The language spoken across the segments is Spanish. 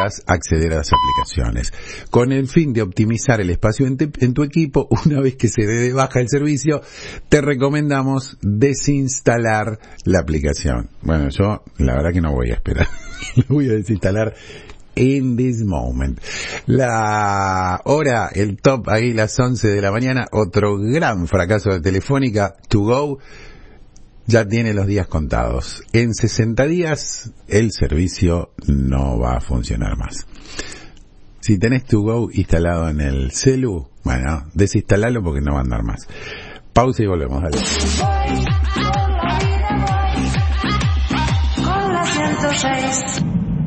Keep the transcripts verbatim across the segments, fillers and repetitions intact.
podrás acceder a las aplicaciones. Con el fin de optimizar el espacio en, te, en tu equipo, una vez que se dé de baja el servicio, te recomendamos desinstalar la aplicación. Bueno, yo la verdad que no voy a esperar. Lo voy a desinstalar in this moment. La hora, el top ahí, las once de la mañana, otro gran fracaso de Telefónica. To Go ya tiene los días contados. En sesenta días el servicio no va a funcionar más. Si tenés To Go instalado en el celu, bueno, desinstalalo porque no va a andar más. Pausa y volvemos, dale. Con la ciento seis.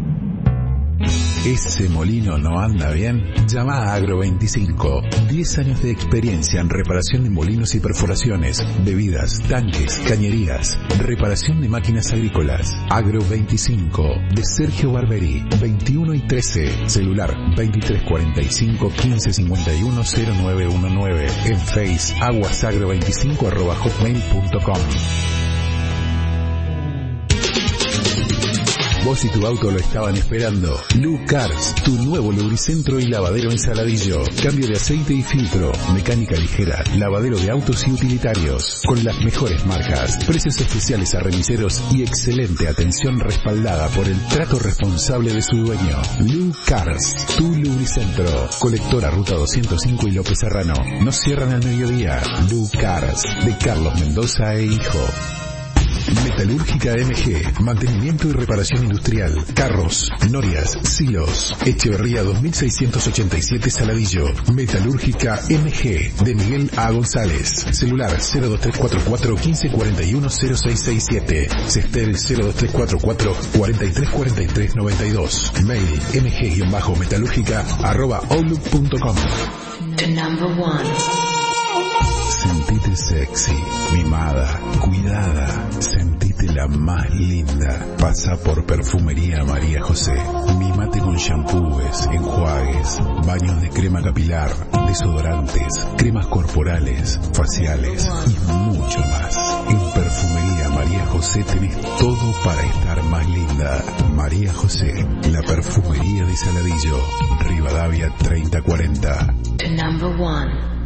¿Ese molino no anda bien? Llama a Agro veinticinco. diez años de experiencia en reparación de molinos y perforaciones, bebidas, tanques, cañerías, reparación de máquinas agrícolas. Agro veinticinco, de Sergio Barberi, veintiuno y trece. Celular veintitrés cuarenta y cinco, quince cincuenta y uno, cero nueve uno nueve. En Face, aguasagro veinticinco arroba hotmail punto com. Vos y tu auto lo estaban esperando. Lu Cars, tu nuevo lubricentro y lavadero en Saladillo. Cambio de aceite y filtro, mecánica ligera, lavadero de autos y utilitarios. Con las mejores marcas, precios especiales a remiseros y excelente atención respaldada por el trato responsable de su dueño. Lu Cars, tu lubricentro. Colectora Ruta doscientos cinco y López Serrano. No cierran al mediodía. Lu Cars, de Carlos Mendoza e Hijo. Metalúrgica M G, mantenimiento y reparación industrial, carros, norias, silos, Echeverría dos mil seiscientos ochenta y siete Saladillo. Metalúrgica M G, de Miguel A. González. Celular cero dos tres cuatro cuatro, quince cuarenta y uno, cero seis seis siete. Cestel cero dos tres cuatro cuatro, cuarenta y tres cuarenta y tres noventa y dos. Mail mg-metalúrgica arroba outlook punto com. The number one. Sentite sexy, mimada, cuidada, sentite la más linda. Pasa por Perfumería María José. Mimate con shampoos, enjuagues, baños de crema capilar, desodorantes, cremas corporales, faciales y mucho más. En Perfumería María José tenés todo para estar más linda. María José, la perfumería de Saladillo, Rivadavia treinta cuarenta. The number one.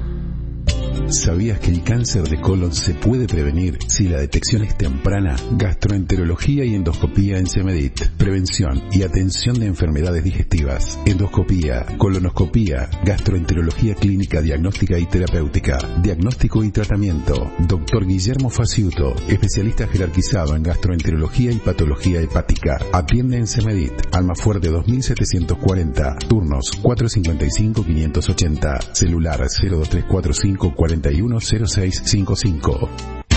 ¿Sabías que el cáncer de colon se puede prevenir si la detección es temprana? Gastroenterología y endoscopía en Semedit. Prevención y atención de enfermedades digestivas. Endoscopía, colonoscopía, gastroenterología clínica, diagnóstica y terapéutica. Diagnóstico y tratamiento. Doctor Guillermo Faciuto, especialista jerarquizado en gastroenterología y patología hepática. Atiende en Semedit. Almafuerte dos mil setecientos cuarenta. Turnos cuatrocientos cincuenta y cinco, quinientos ochenta. Celular cero dos tres cuatro cinco, cuarenta y uno, cero seis cinco cinco.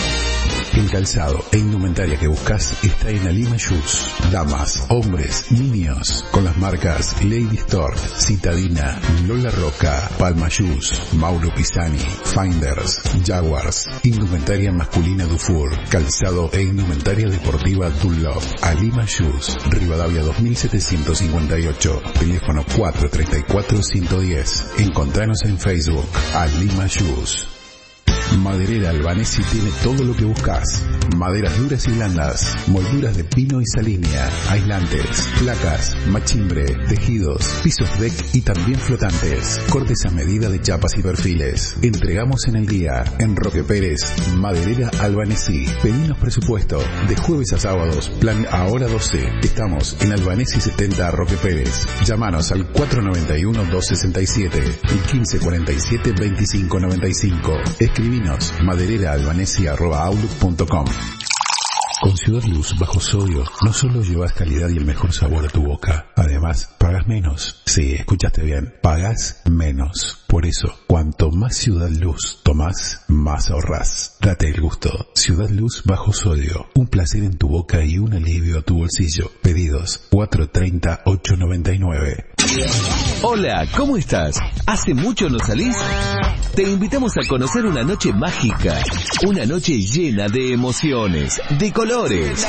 El calzado e indumentaria que buscas está en Alima Shoes. Damas, hombres, niños, con las marcas Lady Store, Citadina, Lola Roca, Palma Shoes, Mauro Pisani, Finders, Jaguars. Indumentaria masculina Dufour. Calzado e indumentaria deportiva Dunlop. Alima Shoes, Rivadavia dos mil setecientos cincuenta y ocho. Teléfono cuatro tres cuatro, uno uno cero. Encontranos en Facebook. Alima Shoes. Maderera Albanesi tiene todo lo que buscas. Maderas duras y blandas, molduras de pino y salinea, aislantes, placas, machimbre, tejidos, pisos deck y también flotantes. Cortes a medida de chapas y perfiles. Entregamos en el día. En Roque Pérez, Maderera Albanesi. Pedinos presupuesto. De jueves a sábados, plan ahora doce. Estamos en Albanesi setenta Roque Pérez. Llámanos al cuatro nueve uno, dos seis siete y quince cuarenta y siete, veinticinco noventa y cinco. Escribinos maderera albanesi arroba outlook punto com. Con Ciudad Luz bajo sodio no solo llevas calidad y el mejor sabor a tu boca, además pagas menos. Sí, escuchaste bien, pagas menos. Por eso, cuanto más Ciudad Luz tomás, más ahorrás. Date el gusto. Ciudad Luz bajo sodio, un placer en tu boca y un alivio a tu bolsillo. Pedidos cuatro tres cero, ocho nueve nueve. Hola, ¿cómo estás? ¿Hace mucho no salís? Te invitamos a conocer una noche mágica, una noche llena de emociones, de colores.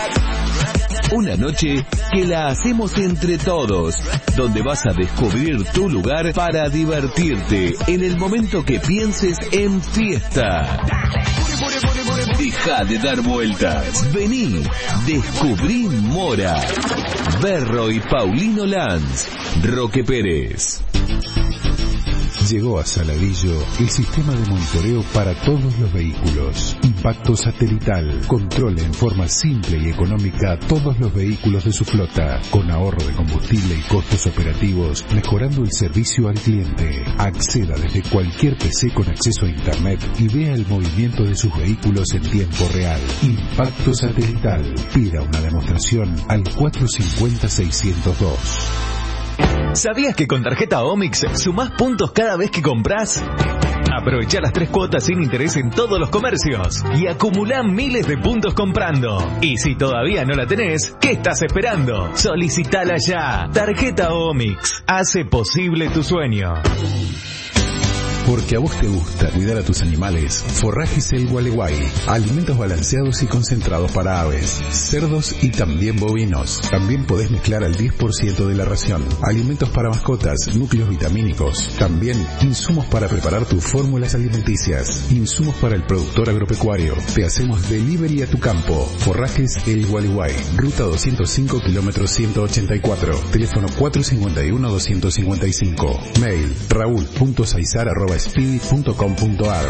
Una noche que la hacemos entre todos, donde vas a descubrir tu lugar para divertirte en el momento que pienses en fiesta. Deja de dar vueltas. Vení, descubrí Mora. Berro y Paulino Lanz. Roque Pérez. Llegó a Saladillo el sistema de monitoreo para todos los vehículos. Impacto satelital. Controla en forma simple y económica todos los vehículos de su flota, con ahorro de combustible y costos operativos, mejorando el servicio al cliente. Acceda desde cualquier P C con acceso a Internet y vea el movimiento de sus vehículos en tiempo real. Impacto satelital. Pida una demostración al cuatro cinco cero, seis cero dos. ¿Sabías que con tarjeta Omix sumás puntos cada vez que compras? Aprovecha las tres cuotas sin interés en todos los comercios y acumulá miles de puntos comprando. Y si todavía no la tenés, ¿qué estás esperando? Solicitala ya. Tarjeta Omix hace posible tu sueño. Porque a vos te gusta cuidar a tus animales, Forrajes El Gualeguay. Alimentos balanceados y concentrados para aves, cerdos y también bovinos. También podés mezclar al diez por ciento de la ración. Alimentos para mascotas, núcleos vitamínicos. También insumos para preparar tus fórmulas alimenticias. Insumos para el productor agropecuario. Te hacemos delivery a tu campo. Forrajes El Gualeguay. Ruta doscientos cinco, kilómetro ciento ochenta y cuatro. Teléfono cuatro cinco uno, dos cinco cinco. Mail raúl punto saizar arroba speedy punto com punto ar.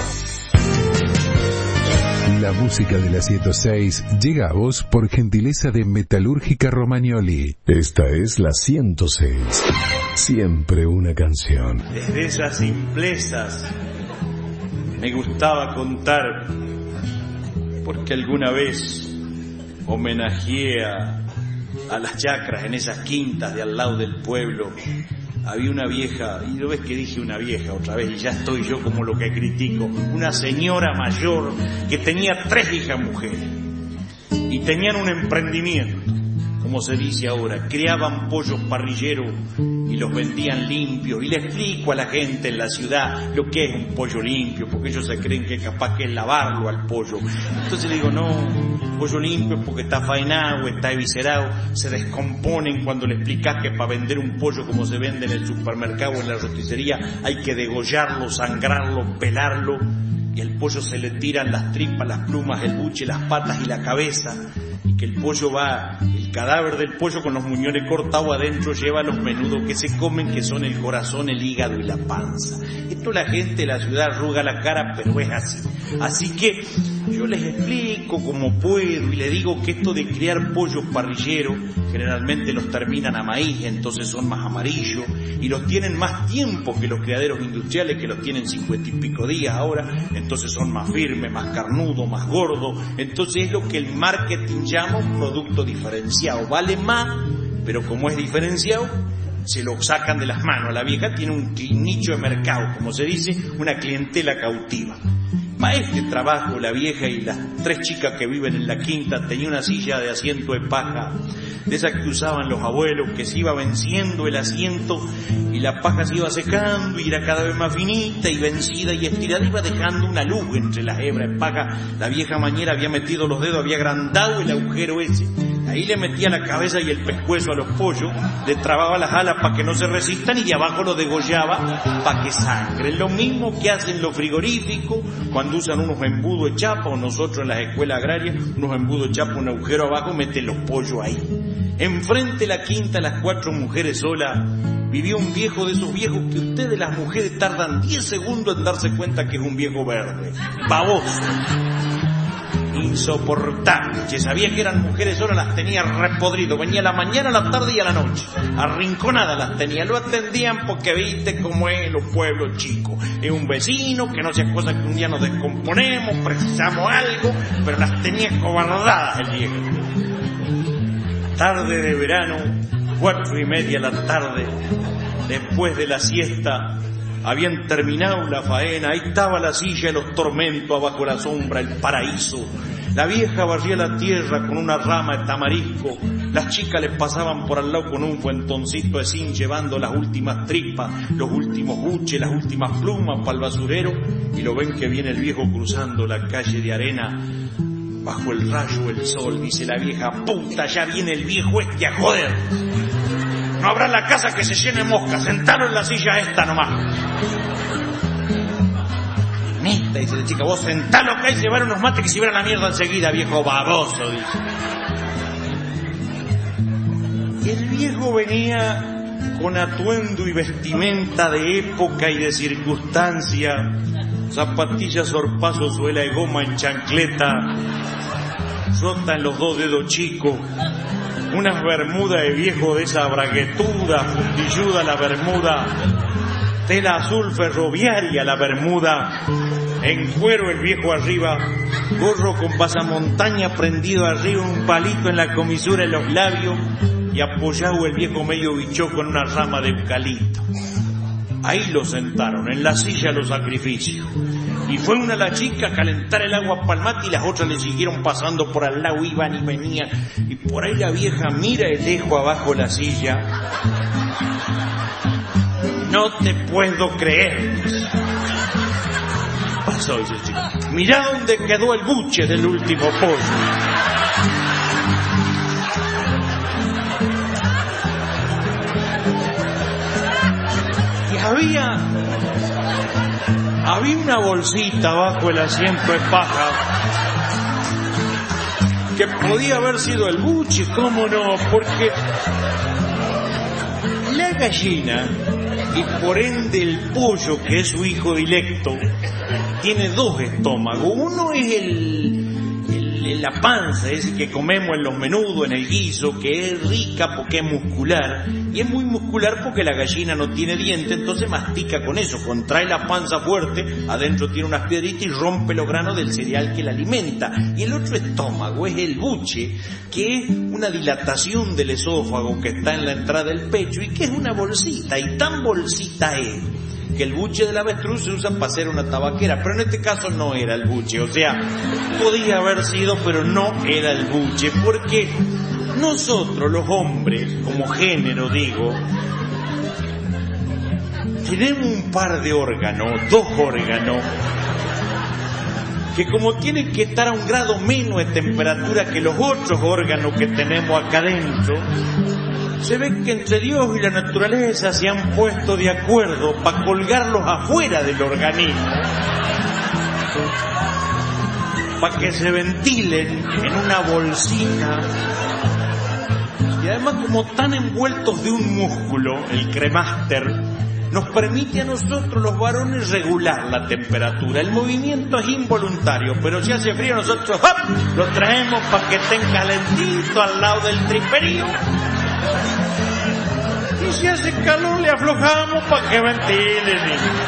La música de la ciento seis llega a vos por gentileza de Metalúrgica Romagnoli. Esta es la ciento seis. Siempre una canción. Desde esas simplezas me gustaba contar, porque alguna vez homenajeé a, a las chacras en esas quintas de al lado del pueblo. Había una vieja, y lo ves que dije una vieja otra vez, y ya estoy yo como lo que critico, una señora mayor que tenía tres hijas mujeres, y tenían un emprendimiento, como se dice ahora, criaban pollos parrilleros y los vendían limpios, y le explico a la gente en la ciudad lo que es un pollo limpio, porque ellos se creen que capaz que es lavarlo al pollo. Entonces le digo, no, pollo limpio es porque está faenado, está eviscerado, se descomponen cuando le explicás que para vender un pollo como se vende en el supermercado o en la roticería hay que degollarlo, sangrarlo, pelarlo, y al pollo se le tiran las tripas, las plumas, el buche, las patas y la cabeza, y que el pollo va, el cadáver del pollo con los muñones cortados adentro lleva los menudos que se comen, que son el corazón, el hígado y la panza. Esto la gente de la ciudad arruga la cara, pero es así. Así que yo les explico como puedo y le digo que esto de criar pollos parrilleros generalmente los terminan a maíz, entonces son más amarillos y los tienen más tiempo que los criaderos industriales, que los tienen cincuenta y pico días ahora, entonces son más firmes, más carnudos, más gordos. Entonces es lo que el marketing llama un producto diferenciado, vale más, pero como es diferenciado se lo sacan de las manos. La vieja tiene un nicho de mercado, como se dice, una clientela cautiva. Para este trabajo la vieja y las tres chicas que viven en la quinta tenía una silla de asiento de paja, de esas que usaban los abuelos, que se iba venciendo el asiento y la paja se iba secando y era cada vez más finita y vencida y estirada, iba dejando una luz entre las hebras de paja. La vieja mañera había metido los dedos, había agrandado el agujero ese. Ahí le metía la cabeza y el pescuezo a los pollos, le trababa las alas para que no se resistan y de abajo lo degollaba para que sangren. Lo mismo que hacen los frigoríficos cuando usan unos embudos de chapa, o nosotros en las escuelas agrarias, unos embudos de chapa, un agujero abajo, meten los pollos ahí. Enfrente de la quinta, las cuatro mujeres solas, vivía un viejo de esos viejos que ustedes las mujeres tardan diez segundos en darse cuenta que es un viejo verde, baboso, insoportable. Que sabía que eran mujeres solas, las tenía repodrido. Venía a la mañana, a la tarde y a la noche. Arrinconadas las tenía. Lo atendían porque viste cómo es los pueblos chicos. Es un vecino, que no sea cosa que un día nos descomponemos, precisamos algo, pero las tenía cobardadas el viejo. Tarde de verano, cuatro y media de la tarde, después de la siesta, habían terminado la faena. Ahí estaba la silla de los tormentos, abajo la sombra, el paraíso. La vieja barría la tierra con una rama de tamarisco. Las chicas les pasaban por al lado con un fuentoncito de zinc, llevando las últimas tripas, los últimos buches, las últimas plumas para el basurero. Y lo ven que viene el viejo cruzando la calle de arena bajo el rayo del sol. Dice la vieja, puta, ya viene el viejo este a joder. No habrá en la casa que se llene mosca, sentaron en la silla esta nomás. Ni mamita, dice la chica, vos sentalo acá y llevar unos mates que se van a la mierda enseguida, viejo baboso, dice. El viejo venía con atuendo y vestimenta de época y de circunstancia, zapatillas sorpaso, suela de goma en chancleta, sota en los dos dedos chicos, unas bermudas de viejo de esa braguetuda, fundilluda la bermuda, tela azul ferroviaria la bermuda, en cuero el viejo arriba, gorro con pasamontaña prendido arriba, un palito en la comisura de los labios y apoyado el viejo medio bichó con una rama de eucalipto. Ahí lo sentaron, en la silla los sacrificios. Y fue una la chica a calentar el agua palmate y las otras le siguieron pasando por al lado, iban y venían. Y por ahí la vieja mira el lejo abajo la silla. No te puedo creer. Pasó, dice el chico. Mirá dónde quedó el buche del último pollo. Y había... Había una bolsita bajo el asiento de paja que podía haber sido el buche, ¿cómo no? Porque la gallina, y por ende el pollo, que es su hijo dilecto, tiene dos estómagos. Uno es el, el, la panza, ese que comemos en los menudos, en el guiso, que es rica porque es muscular, y es muy muscular porque la gallina no tiene diente, entonces mastica con eso, contrae la panza fuerte, adentro tiene unas piedritas y rompe los granos del cereal que la alimenta. Y el otro estómago es el buche, que es una dilatación del esófago que está en la entrada del pecho y que es una bolsita, y tan bolsita es que el buche del avestruz se usa para hacer una tabaquera, pero en este caso no era el buche, o sea, podía haber sido, pero no era el buche, porque nosotros los hombres, como género digo, tenemos un par de órganos, dos órganos, que como tienen que estar a un grado menos de temperatura que los otros órganos que tenemos acá adentro, se ve que entre Dios y la naturaleza se han puesto de acuerdo para colgarlos afuera del organismo, para que se ventilen en una bolsita. Y además, como están envueltos de un músculo, el cremaster, nos permite a nosotros los varones regular la temperatura. El movimiento es involuntario, pero si hace frío nosotros ¡hop!, lo traemos para que estén calentitos al lado del triperío. Y si hace calor le aflojamos para que ventilen.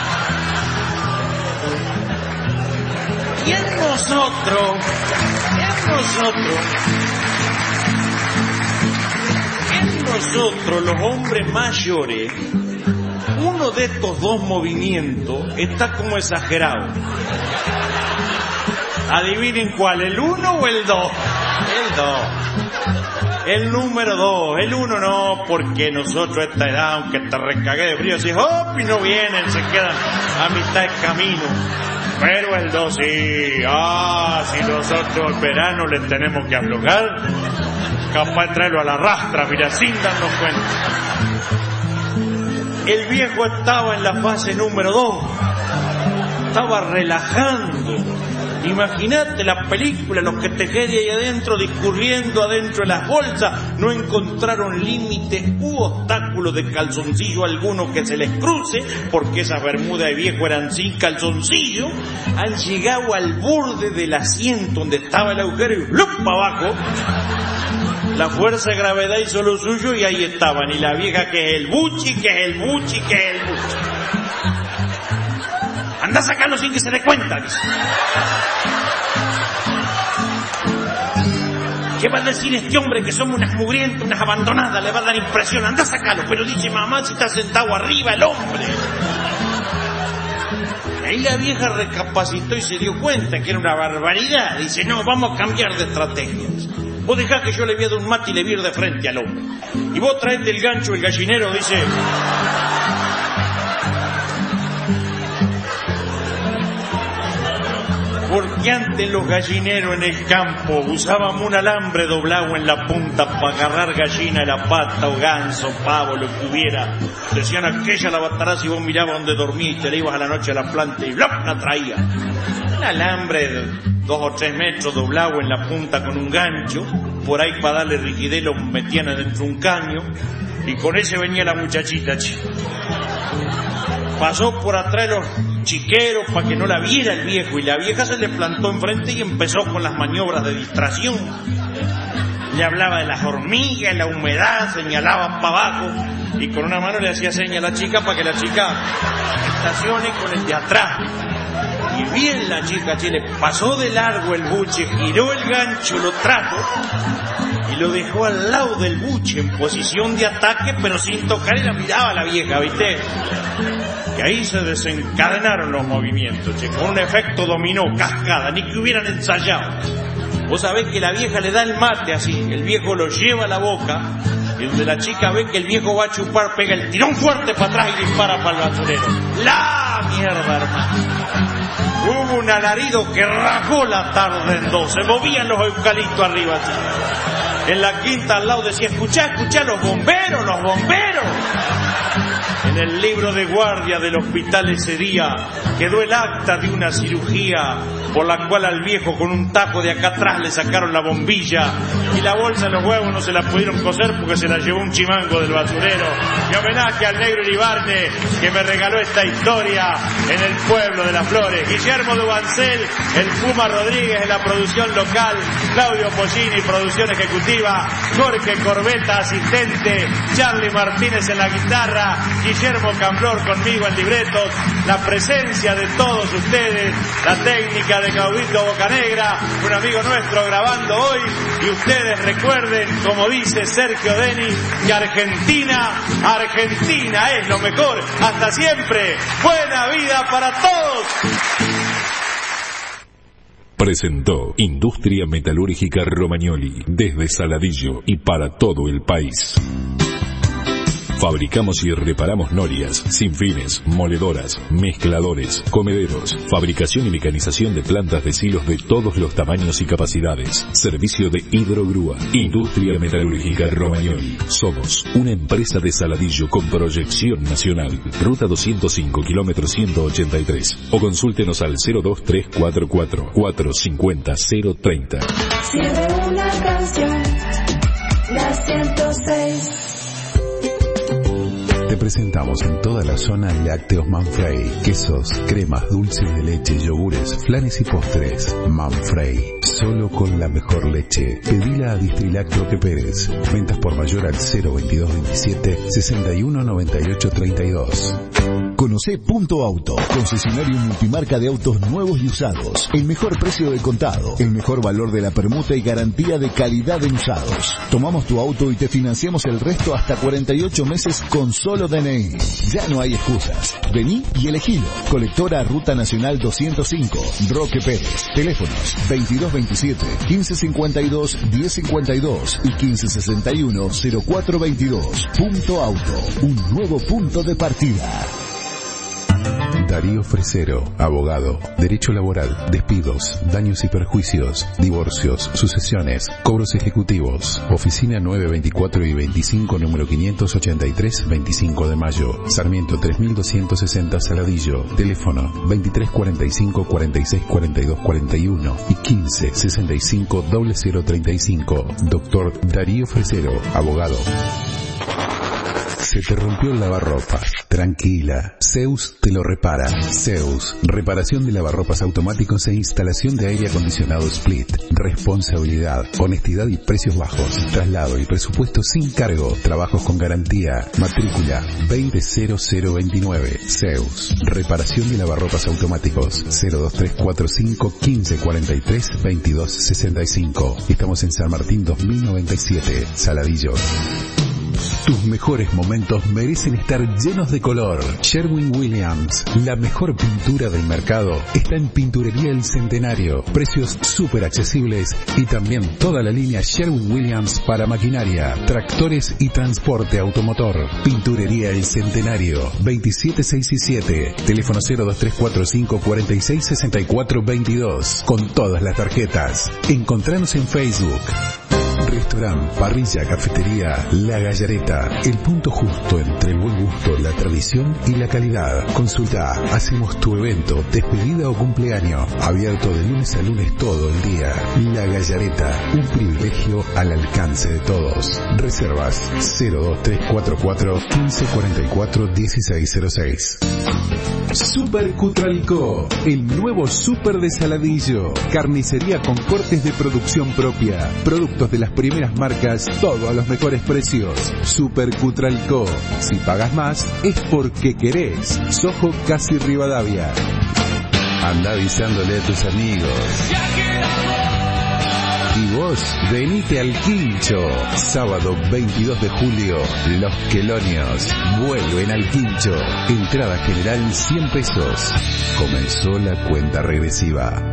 Y en nosotros, en nosotros, en nosotros los hombres mayores, uno de estos dos movimientos está como exagerado. Adivinen cuál, ¿el uno o el dos? El dos. El número dos, el uno no, porque nosotros a esta edad, aunque te recagué de frío, si hop y no vienen, se quedan a mitad de camino. Pero el dos sí, ah, si nosotros el verano les tenemos que aflojar, capaz de traerlo a la rastra, mira, sin darnos cuenta. El viejo estaba en la fase número dos, estaba relajando. Imagínate la película, los que te quedé ahí adentro, discurriendo adentro de las bolsas, no encontraron límite u obstáculo de calzoncillo alguno que se les cruce, porque esas bermudas de viejo eran sin calzoncillo. Han llegado al borde del asiento donde estaba el agujero y ¡lup! Para abajo. La fuerza de gravedad hizo lo suyo y ahí estaban. Y la vieja, que es el buchi, que es el buchi, que es el buchi. Anda a sacarlo sin que se dé cuenta, dice. ¿Qué va a decir este hombre? Que somos unas mugrientas, unas abandonadas, le va a dar impresión. Anda a sacarlo, pero dice mamá si está sentado arriba el hombre. Ahí la vieja recapacitó y se dio cuenta que era una barbaridad. Dice, no, vamos a cambiar de estrategia. Vos dejás que yo le voy a dar un mate y le voy a ir de frente al hombre. Y vos traete el gancho, el gallinero, dice... Porque antes los gallineros en el campo usábamos un alambre doblado en la punta para agarrar gallina de la pata o ganso, pavo, lo que hubiera. Decían aquella la batarás si vos mirabas donde dormías y te le ibas a la noche a la planta y ¡blop! La traía. Un alambre de dos o tres metros doblado en la punta con un gancho. Por ahí para darle rigidez lo metían adentro un caño. Y con ese venía la muchachita, chico. Pasó por atrás de los chiqueros para que no la viera el viejo y la vieja se le plantó enfrente y empezó con las maniobras de distracción. Le hablaba de las hormigas, la humedad, señalaba para abajo y con una mano le hacía seña a la chica para que la chica estacione con el de atrás. Y bien la chica, che, le pasó de largo el buche, giró el gancho, lo trajo y lo dejó al lado del buche en posición de ataque pero sin tocar y la miraba a la vieja, ¿viste? Y ahí se desencadenaron los movimientos, che, con un efecto dominó, cascada, ni que hubieran ensayado. Vos sabés que la vieja le da el mate así, el viejo lo lleva a la boca y donde la chica ve que el viejo va a chupar, pega el tirón fuerte para atrás y dispara para el basurero. ¡La mierda, hermano! Hubo un alarido que rajó la tarde en dos, se movían los eucaliptos arriba así. En la quinta al lado decía, escuchá, escuchá, los bomberos, los bomberos. En el libro de guardia del hospital ese día quedó el acta de una cirugía por la cual al viejo con un tajo de acá atrás le sacaron la bombilla y la bolsa de los huevos no se la pudieron coser porque se la llevó un chimango del basurero. Y homenaje al negro Iribarne que me regaló esta historia en el pueblo de Las Flores. Guillermo Dubancel, el Puma Rodríguez en la producción local, Claudio Pollini, producción ejecutiva, Jorge Corbeta, asistente, Charlie Martínez en la guitarra, Guillermo Camblor conmigo en libretos, la presencia de todos ustedes, la técnica de Claudito Bocanegra, un amigo nuestro grabando hoy, y ustedes recuerden, como dice Sergio Denis, que Argentina, Argentina es lo mejor, hasta siempre, buena vida para todos. Presentó Industria Metalúrgica Romagnoli, desde Saladillo y para todo el país. Fabricamos y reparamos norias, sinfines, moledoras, mezcladores, comederos, fabricación y mecanización de plantas de silos de todos los tamaños y capacidades. Servicio de hidrogrúa. Industria Metalúrgica Romagnoli. Somos una empresa de Saladillo con proyección nacional. Ruta doscientos cinco, kilómetro ciento ochenta y tres. O consúltenos al cero dos tres cuatro cuatro, cuatro cinco cero, cero tres cero. Sirve una canción, la ciento seis. Te presentamos en toda la zona lácteos Manfrey, quesos, cremas, dulces de leche, yogures, flanes y postres. Manfrey, solo con la mejor leche. Pedila a Distrilac Roque Pérez. Ventas por mayor al cero veintidós veintisiete, sesenta y uno noventa y ocho treinta y dos. Conocé Punto Auto, concesionario multimarca de autos nuevos y usados. El mejor precio del contado, el mejor valor de la permuta y garantía de calidad en usados. Tomamos tu auto y te financiamos el resto hasta cuarenta y ocho meses con solo D N I. Ya no hay excusas. Vení y elegilo. Colectora Ruta Nacional doscientos cinco, Roque Pérez. Teléfonos veintidós veintisiete, quince cincuenta y dos, diez cincuenta y dos y quince sesenta y uno, cero cuatro veintidós. Punto Auto, un nuevo punto de partida. Darío Fresero, abogado, derecho laboral, despidos, daños y perjuicios, divorcios, sucesiones, cobros ejecutivos. Oficina nueve veinticuatro y veinticinco, número quinientos ochenta y tres, veinticinco de mayo. Sarmiento tres mil doscientos sesenta, Saladillo. Teléfono veintitrés cuarenta y cinco, cuarenta y seis cuarenta y dos cuarenta y uno y quince sesenta y cinco, cero cero treinta y cinco. Doctor Darío Fresero, abogado. Se te rompió el lavarropas. Tranquila, Zeus te lo repara. Zeus, reparación de lavarropas automáticos e instalación de aire acondicionado Split. Responsabilidad, honestidad y precios bajos. Traslado y presupuesto sin cargo. Trabajos con garantía. Matrícula veinte cero cero veintinueve. Zeus, reparación de lavarropas automáticos. cero dos tres cuatro cinco, quince cuarenta y tres, veintidós sesenta y cinco. Estamos en San Martín dos mil noventa y siete, Saladillo. Tus mejores momentos merecen estar llenos de color. Sherwin-Williams, la mejor pintura del mercado, está en Pinturería El Centenario. Precios súper accesibles y también toda la línea Sherwin-Williams para maquinaria, tractores y transporte automotor. Pinturería El Centenario, veintisiete seis y siete, teléfono cero dos tres cuatro cinco cuatro seis seis cuatro veintidós, con todas las tarjetas. Encontranos en Facebook. Restaurant, parrilla, cafetería, La Gallareta, el punto justo entre el buen gusto, la tradición y la calidad. Consulta, hacemos tu evento, despedida o cumpleaños, abierto de lunes a lunes todo el día. La Gallareta, un privilegio al alcance de todos. Reservas cero dos tres cuatro cuatro quince cuarenta y cuatro dieciséis cero seis. Super Cutralcó, el nuevo super de Saladillo. Carnicería con cortes de producción propia. Productos de las primeras marcas, todo a los mejores precios. Super Cutralcó. Si pagas más, es porque querés. Sojo Casi Rivadavia. Anda avisándole a tus amigos. Y vos, venite al Quincho. Sábado veintidós de julio, Los Quelonios vuelven al Quincho. Entrada general cien pesos. Comenzó la cuenta regresiva.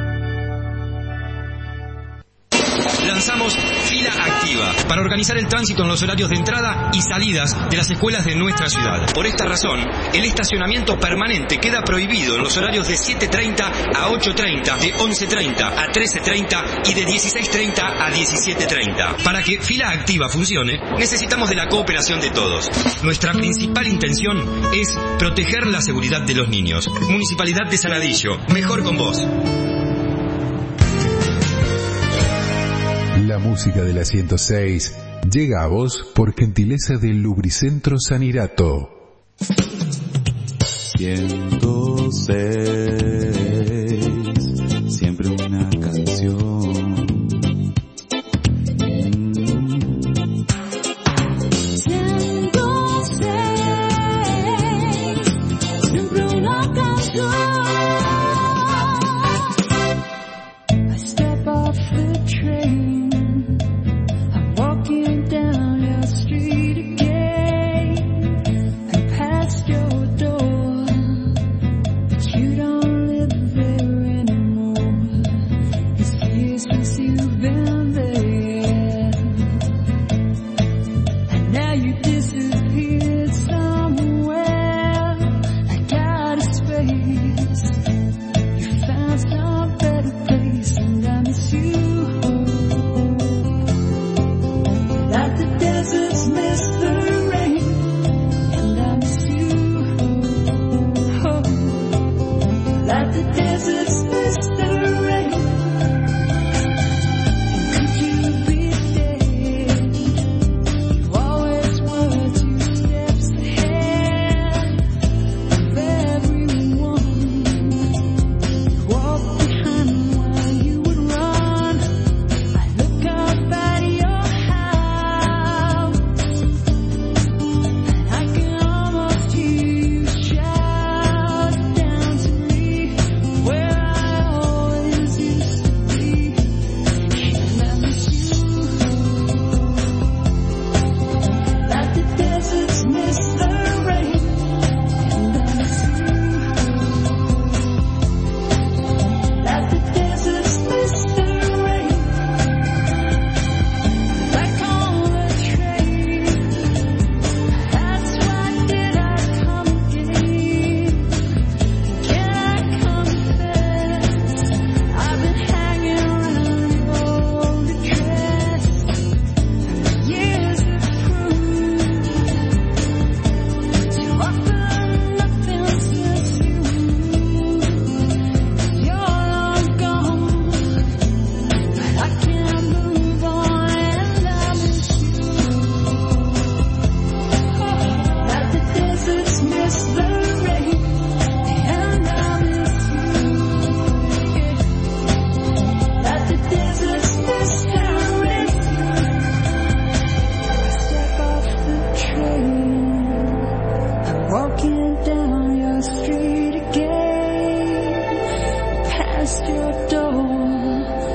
Lanzamos Fila Activa para organizar el tránsito en los horarios de entrada y salidas de las escuelas de nuestra ciudad. Por esta razón, el estacionamiento permanente queda prohibido en los horarios de siete treinta a ocho treinta, de once treinta a trece treinta y de dieciséis treinta a diecisiete treinta. Para que Fila Activa funcione, necesitamos de la cooperación de todos. Nuestra principal intención es proteger la seguridad de los niños. Municipalidad de Saladillo, mejor con vos. La música de la ciento seis llega a vos por gentileza del Lubricentro Sanirato. ciento seis, siempre una canción. ciento seis, siempre una canción. I step off the train. Down your street again and past your door, but you don't live there anymore. It's years since you've been there, and now you disappeared somewhere like out of space. You found some better place, and I miss you.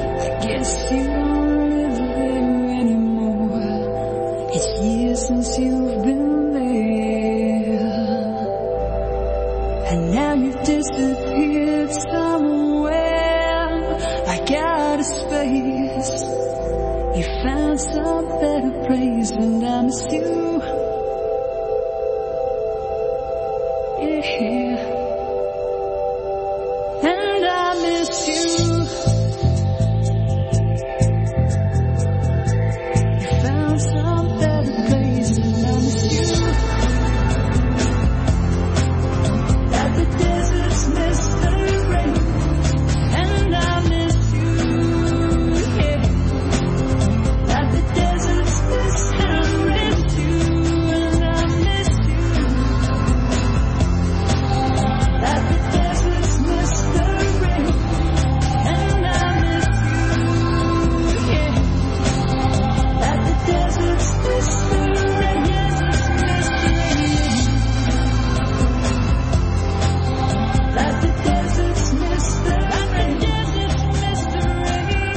Since you And now you've disappeared somewhere, like out of space. You found some better place, and I miss you. Yeah. And I miss you. You found some better place, and I miss you. That the deserts miss the rain, and I miss you. Yeah. That the deserts miss the rain too, and I miss you. That the deserts miss the rain, and I miss you. Yeah. That the deserts miss the rain, deserts miss the rain. That the deserts miss the rain, deserts miss the rain.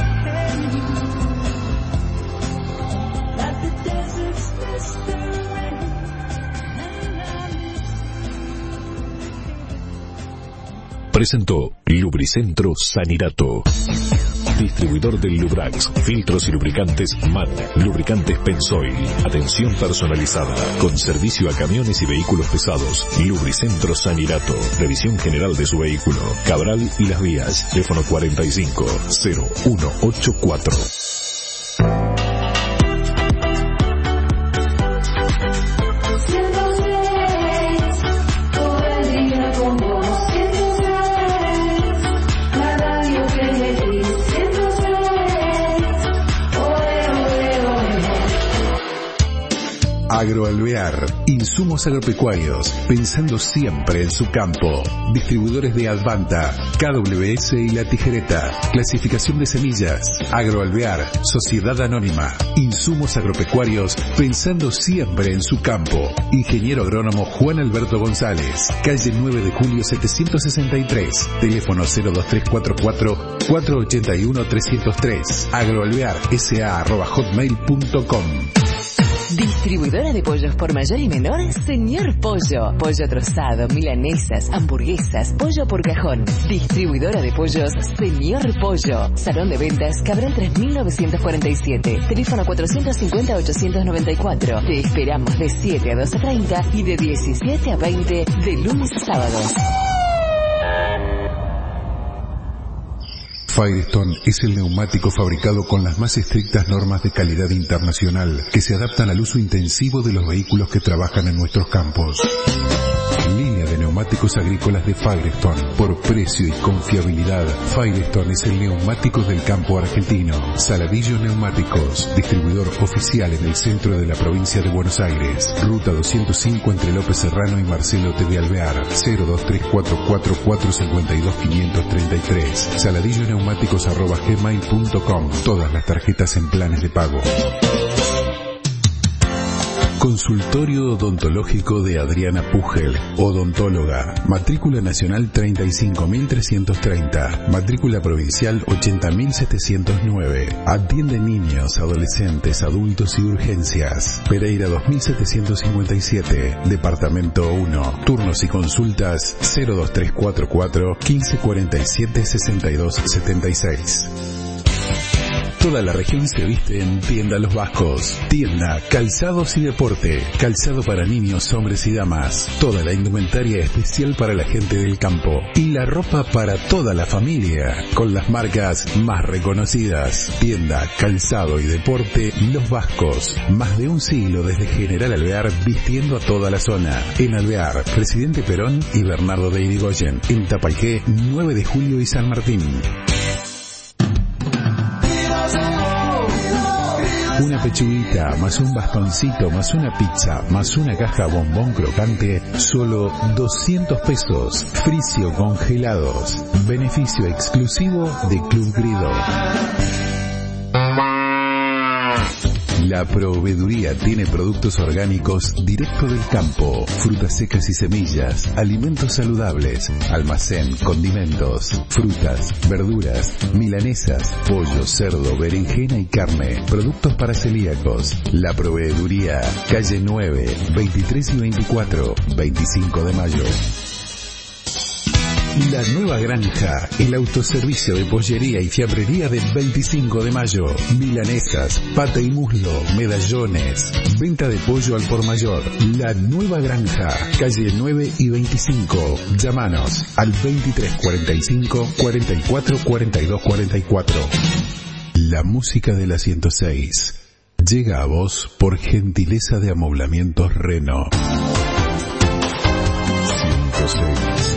That the deserts miss the rain, and I miss Presentó Lubricentro Sanirato. Distribuidor del Lubrax, filtros y lubricantes M A N, lubricantes Pensoil, atención personalizada, con servicio a camiones y vehículos pesados. Lubricentro Sanirato, revisión general de su vehículo. Cabral y Las Vías, teléfono cuarenta y cinco, cero uno ochenta y cuatro. Agroalvear, insumos agropecuarios, pensando siempre en su campo. Distribuidores de Advanta, K W S y La Tijereta. Clasificación de semillas. Agroalvear, Sociedad Anónima. Insumos agropecuarios, pensando siempre en su campo. Ingeniero agrónomo Juan Alberto González. Calle nueve de julio setecientos sesenta y tres. Teléfono cero dos tres cuatro cuatro, cuatro ocho uno, tres cero tres. Agroalvear, sa arroba hotmail punto com. Distribuidora de pollos por mayor y menor, Señor Pollo. Pollo trozado, milanesas, hamburguesas, pollo por cajón. Distribuidora de pollos, Señor Pollo. Salón de ventas, Cabral tres mil novecientos cuarenta y siete. Teléfono cuatrocientos cincuenta, ochocientos noventa y cuatro. Te esperamos de siete a doce treinta y de diecisiete a veinte de lunes a sábados. Firestone es el neumático fabricado con las más estrictas normas de calidad internacional que se adaptan al uso intensivo de los vehículos que trabajan en nuestros campos. Línea de neumáticos agrícolas de Firestone. Por precio y confiabilidad, Firestone es el neumático del campo argentino. Saladillo Neumáticos, distribuidor oficial en el centro de la provincia de Buenos Aires. Ruta doscientos cinco entre López Serrano y Marcelo T. de Alvear. cero dos tres cuatro cuatro, cuatro cinco dos, cinco tres tres. Saladillo Neumáticos arroba gmail punto com. Todas las tarjetas en planes de pago. Consultorio odontológico de Adriana Pugel, odontóloga, matrícula nacional treinta y cinco mil trescientos treinta, matrícula provincial ochenta mil setecientos nueve, atiende niños, adolescentes, adultos y urgencias, Pereira dos mil setecientos cincuenta y siete, departamento uno, turnos y consultas cero dos tres cuatro cuatro, quince cuarenta y siete, sesenta y dos setenta y seis. Toda la región se viste en Tienda Los Vascos. Tienda, calzados y deporte. Calzado para niños, hombres y damas. Toda la indumentaria especial para la gente del campo. Y la ropa para toda la familia. Con las marcas más reconocidas. Tienda, calzado y deporte Los Vascos. Más de un siglo desde General Alvear vistiendo a toda la zona. En Alvear, Presidente Perón y Bernardo de Irigoyen. En Tapalqué, nueve de julio y San Martín. Una pechuguita, más un bastoncito, más una pizza, más una caja bombón crocante, solo doscientos pesos. Fricio congelados. Beneficio exclusivo de Club Grido. La proveeduría tiene productos orgánicos directo del campo, frutas secas y semillas, alimentos saludables, almacén, condimentos, frutas, verduras, milanesas, pollo, cerdo, berenjena y carne, productos para celíacos. La proveeduría, calle nueve, veintitrés y veinticuatro, veinticinco de mayo. La Nueva Granja, el autoservicio de pollería y fiambrería del veinticinco de mayo. Milanesas, pata y muslo, medallones. Venta de pollo al por mayor. La Nueva Granja, calle nueve y veinticinco. Llámanos al veintitrés cuarenta y cinco, cuarenta y cuatro, cuarenta y dos, cuarenta y cuatro. La música de la ciento seis llega a vos por gentileza de Amoblamientos Reno. ciento seis.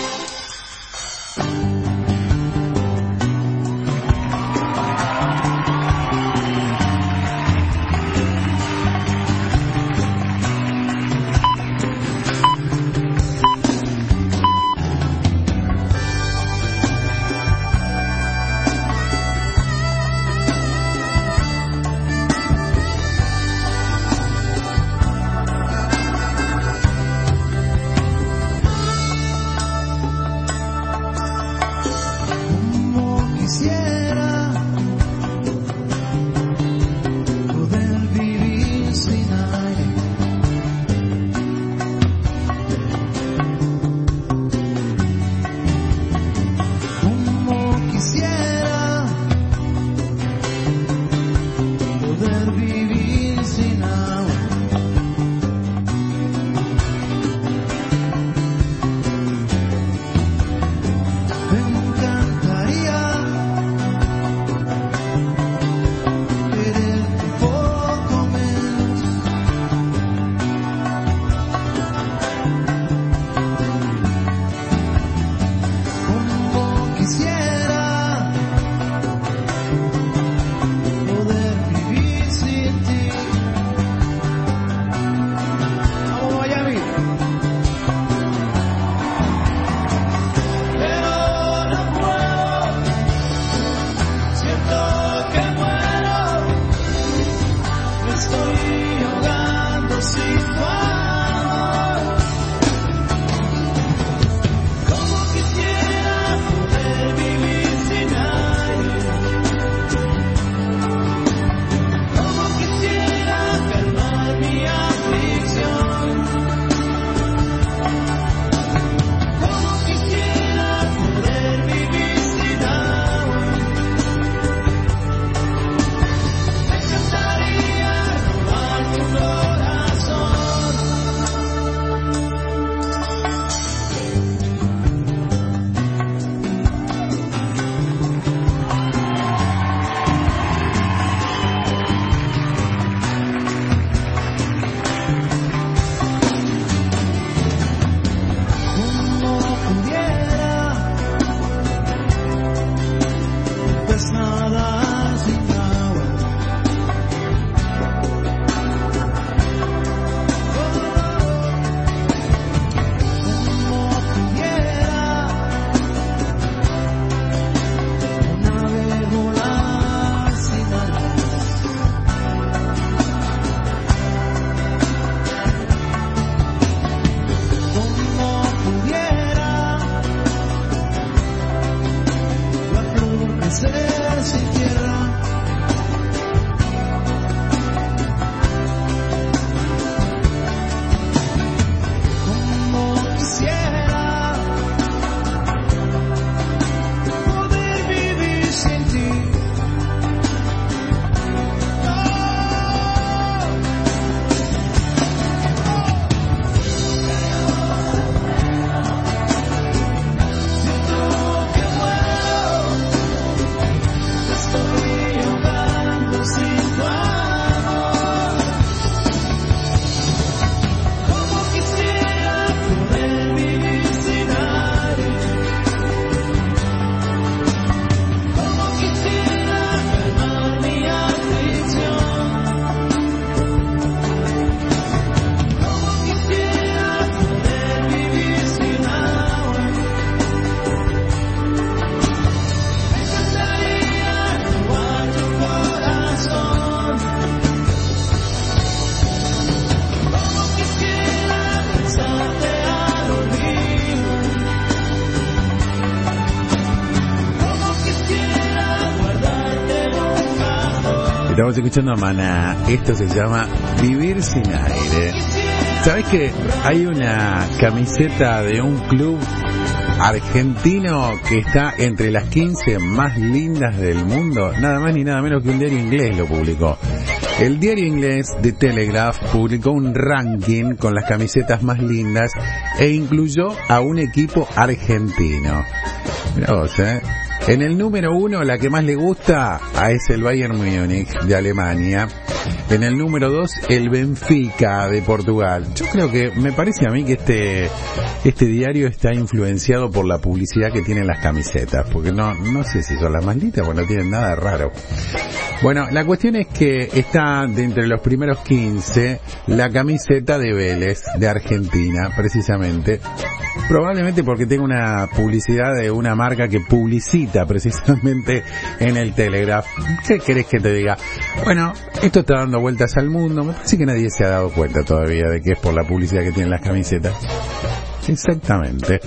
Estamos escuchando a Maná. Esto se llama Vivir sin aire. ¿Sabes que hay una camiseta de un club argentino que está entre las quince más lindas del mundo, nada más ni nada menos que un diario inglés lo publicó. El diario inglés The Telegraph publicó un ranking con las camisetas más lindas e incluyó a un equipo argentino. Mirá vos, ¿eh? En el número uno, la que más le gusta a es el Bayern Múnich de Alemania. En el número dos, el Benfica de Portugal. Yo creo que, me parece a mí que este este diario está influenciado por la publicidad que tienen las camisetas, porque no no sé si son las más lindas o no tienen nada raro. Bueno, la cuestión es que está de entre los primeros quince la camiseta de Vélez, de Argentina, precisamente. Probablemente porque tenga una publicidad de una marca que publicita precisamente en el Telegraph. ¿Qué querés que te diga? Bueno, esto está dando vueltas al mundo. Me parece que nadie se ha dado cuenta todavía de que es por la publicidad que tienen las camisetas. Exactamente.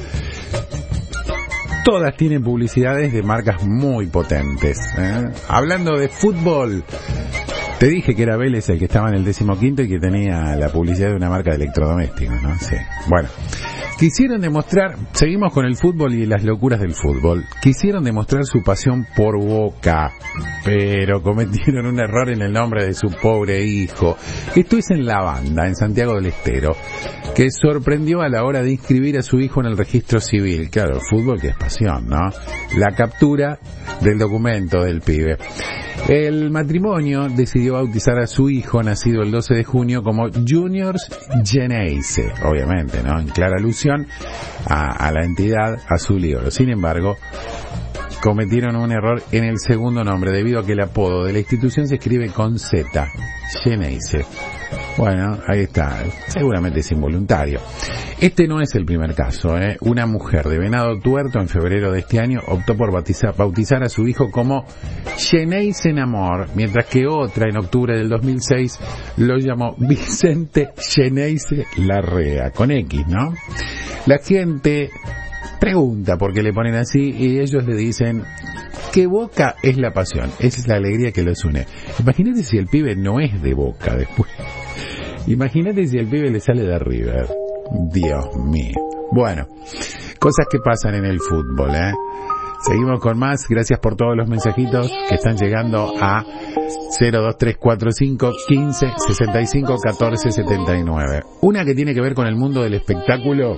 Todas tienen publicidades de marcas muy potentes, ¿eh? Hablando de fútbol, te dije que era Vélez el que estaba en el decimoquinto y que tenía la publicidad de una marca de electrodomésticos, ¿no? Sí. Bueno, quisieron demostrar, seguimos con el fútbol y las locuras del fútbol, quisieron demostrar su pasión por Boca, pero cometieron un error en el nombre de su pobre hijo. Esto es en La Banda, en Santiago del Estero, que sorprendió a la hora de inscribir a su hijo en el registro civil. Claro, el fútbol que es pasión, ¿no? La captura del documento del pibe. El matrimonio decidió bautizar a su hijo, nacido el doce de junio, como Juniors Geneise, obviamente, ¿no? En clara alusión a, a la entidad azul y oro. Sin embargo, cometieron un error en el segundo nombre, debido a que el apodo de la institución se escribe con Z, Geneise. Bueno, ahí está, seguramente es involuntario. Este no es el primer caso, ¿eh? Una mujer de Venado Tuerto en febrero de este año optó por bautizar, bautizar a su hijo como Geneise Namor, mientras que otra en octubre del dos mil seis lo llamó Vicente Geneise Larrea, con X, ¿no? La gente pregunta por qué le ponen así y ellos le dicen que Boca es la pasión, esa es la alegría que los une. Imagínate si el pibe no es de Boca después. Imagínate si el pibe le sale de River. Dios mío. Bueno, cosas que pasan en el fútbol, ¿eh? Seguimos con más. Gracias por todos los mensajitos que están llegando a cero dos tres cuatro cinco quince sesenta y cinco catorce setenta y nueve. Una que tiene que ver con el mundo del espectáculo.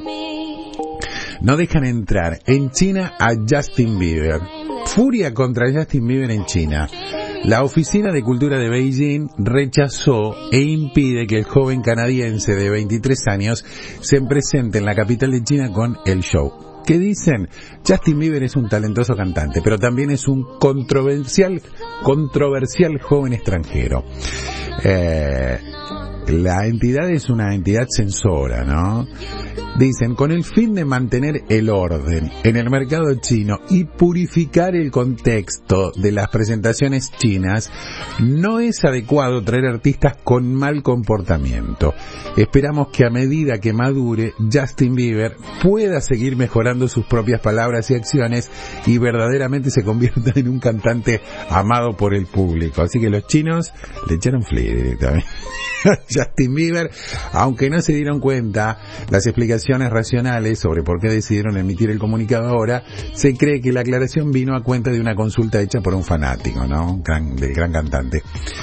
No dejan entrar en China a Justin Bieber. Furia contra Justin Bieber en China. La Oficina de Cultura de Beijing rechazó e impide que el joven canadiense de veintitrés años se presente en la capital de China con el show. ¿Qué dicen? Justin Bieber es un talentoso cantante, pero también es un controversial, controversial joven extranjero. Eh, la entidad es una entidad censora, ¿no? Dicen, con el fin de mantener el orden en el mercado chino y purificar el contexto de las presentaciones chinas, no es adecuado traer artistas con mal comportamiento. Esperamos que a medida que madure, Justin Bieber pueda seguir mejorando sus propias palabras y acciones y verdaderamente se convierta en un cantante amado por el público. Así que los chinos le echaron fli directamente. Justin Bieber, aunque no se dieron cuenta las explicaciones racionales sobre por qué decidieron emitir el comunicado ahora, se cree que la aclaración vino a cuenta de una consulta hecha por un fanático, ¿no? Un gran, del gran cantante.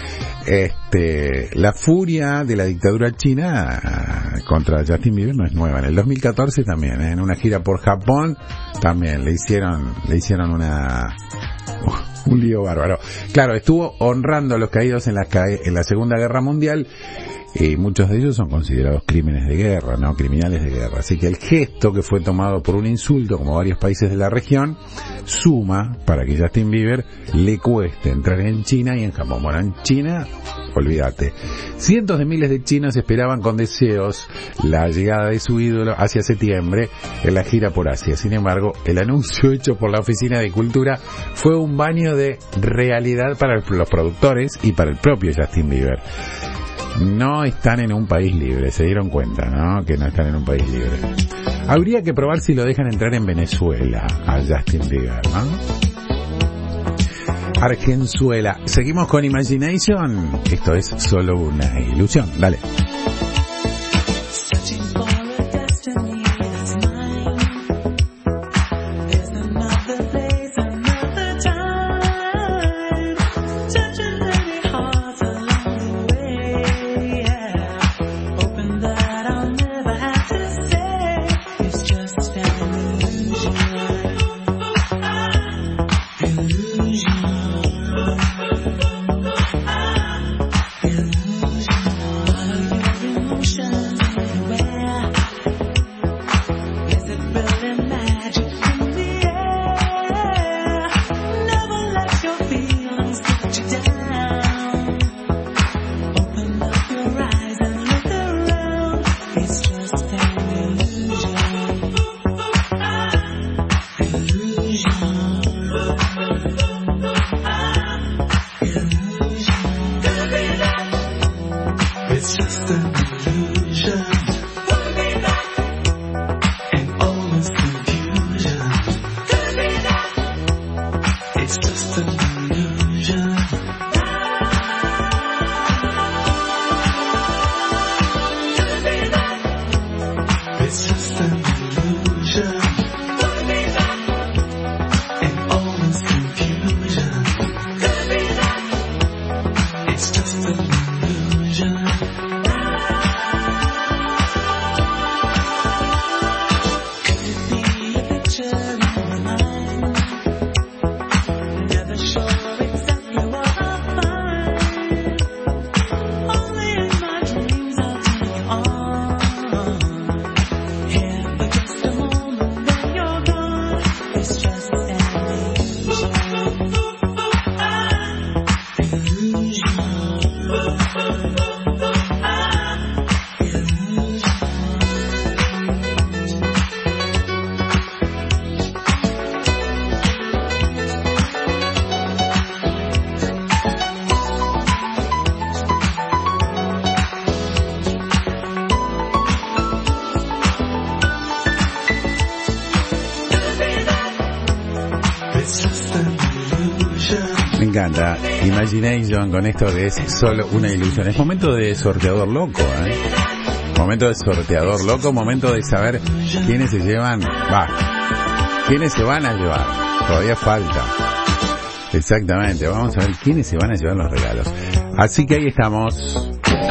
Este, la furia de la dictadura china contra Justin Bieber no es nueva. En el dos mil catorce también, ¿eh? En una gira por Japón, también le hicieron, le hicieron una, un lío bárbaro. Claro, estuvo honrando a los caídos en la, en la Segunda Guerra Mundial, y muchos de ellos son considerados crímenes de guerra, ¿no? Criminales de guerra. Así que el gesto, que fue tomado por un insulto, como varios países de la región, suma para que Justin Bieber le cueste entrar en China y en Japón. Bueno, en China, olvídate. Cientos de miles de chinos esperaban con deseos la llegada de su ídolo hacia septiembre en la gira por Asia. Sin embargo, el anuncio hecho por la Oficina de Cultura fue un baño de realidad para los productores y para el propio Justin Bieber. No están en un país libre, se dieron cuenta, ¿no? Que no están en un país libre. Habría que probar si lo dejan entrar en Venezuela a Justin Bieber, ¿no? Argenzuela. Seguimos con Imagination. Esto es solo una ilusión. Dale. encanta. Imagination con esto que es solo una ilusión. Es momento de sorteador loco, ¿eh? Momento de sorteador loco, momento de saber quiénes se llevan, va, quiénes se van a llevar. Todavía falta. Exactamente, vamos a ver quiénes se van a llevar los regalos. Así que ahí estamos.